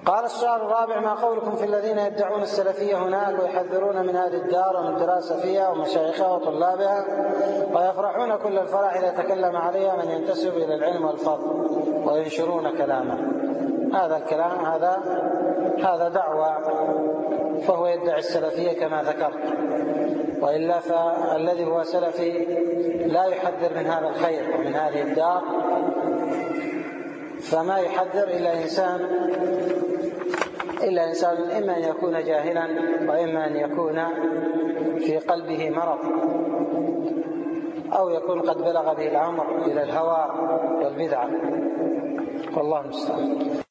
قال السؤال الرابع: ما قولكم في الذين يدعون السلفية هناك ويحذرون من هذه الدار ومن الدراسة فيها ومشايخها وطلابها، ويفرحون كل الفرح إذا تكلم عليها من ينتسب إلى العلم والفضل وينشرون كلامه؟ هذا الكلام هذا دعوة، فهو يدعي السلفية كما ذكرت، وإلا فالذي هو سلفي لا يحذر من هذا الخير ومن هذه الدار، فما يحذر إلا إنسان إما أن يكون جاهلا وإما أن يكون في قلبه مرض، أو يكون قد بلغ به الأمر إلى الهوى والبدعة، والله المستعان.